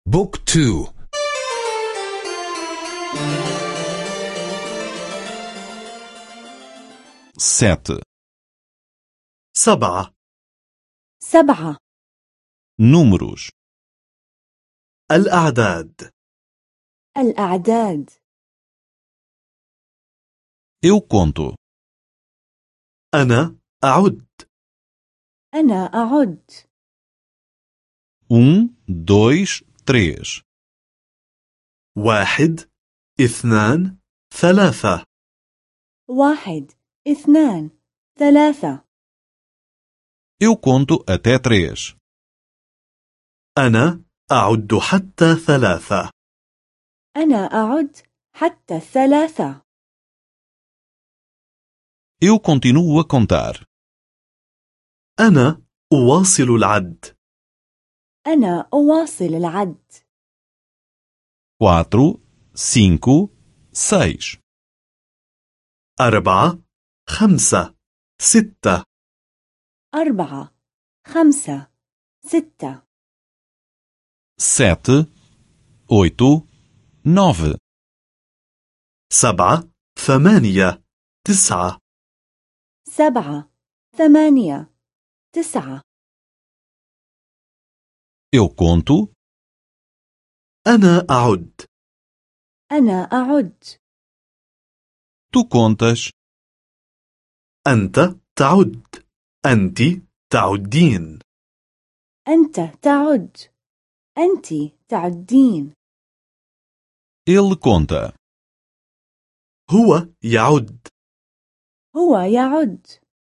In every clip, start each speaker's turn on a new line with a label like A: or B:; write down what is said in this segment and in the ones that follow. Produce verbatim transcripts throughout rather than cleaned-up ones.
A: بوك تو.
B: سات.
C: سبعة.
D: سبعة.
B: números.
C: الأعداد.
D: الأعداد.
B: Eu conto.
C: أنا أعد.
D: أنا أعد.
B: um, dois, três.
C: واحد، اثنان، ثلاثة.
D: واحد، اثنان، ثلاثة.
B: Eu conto até três.
C: أنا أعد حتى ثلاثة.
D: أنا أعد حتى الثلاثة.
B: Eu continuo a contar.
C: أنا أواصل العد.
D: أنا أواصل العد.
B: quatro, cinco, seis.
C: أربعة، خمسة، ستة.
D: أربعة، خمسة، ستة.
B: sete, oito, nove.
C: سبعة، ثمانية، تسعة.
D: سبعة، ثمانية، تسعة.
B: Eu conto.
C: أنا أعد.
D: أنا أعد.
B: Tu contas.
C: أنت تعد. أنت تعدين.
D: أنت تعد. أنت تعدين.
B: Ele conta.
C: هو يعد.
D: هو يعد.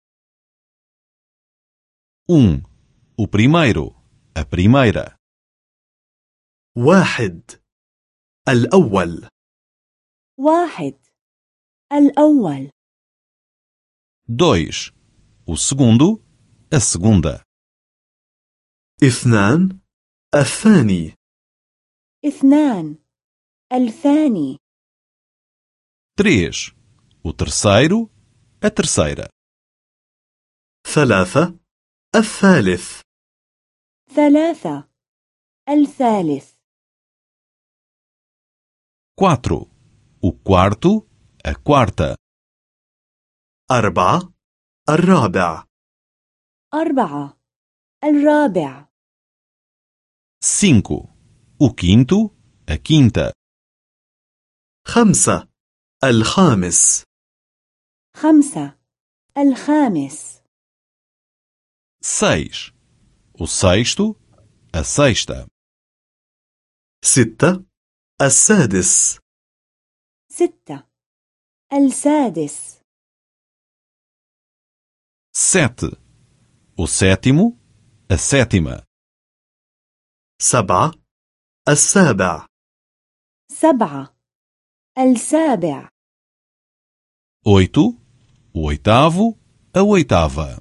B: um, o primeiro, a primeira.
C: واحد، الأول.
D: واحد، الأول.
B: dois, o segundo, a segunda.
C: اثنان، الثاني.
D: اثنان، الثاني.
B: três, o terceiro, a terceira.
C: ثلاثة، الثالث.
D: ثلاثة، الثالث.
B: quatro, o quarto, a quarta.
C: أربعة، الرابع.
D: أربعة، الرابع.
B: cinco, o quinto, a quinta.
C: خمسة، الخامس.
D: خمسة، الخامس.
B: seis, o sexto, a sexta.
C: ستة، السادس.
D: ستة، السادس.
B: sete, o sétimo, a sétima.
C: سبعة، السابع.
D: سبعة، السابع.
B: oito, o oitavo, a oitava.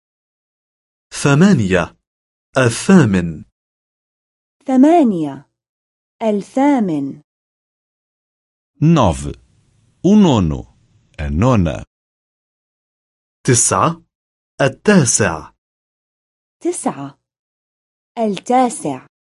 C: ثمانية، الثامن.
D: ثمانية، الثامن.
B: nove, o nono, a nona.
C: تسعة، التاسع.
D: تسعة، التاسع.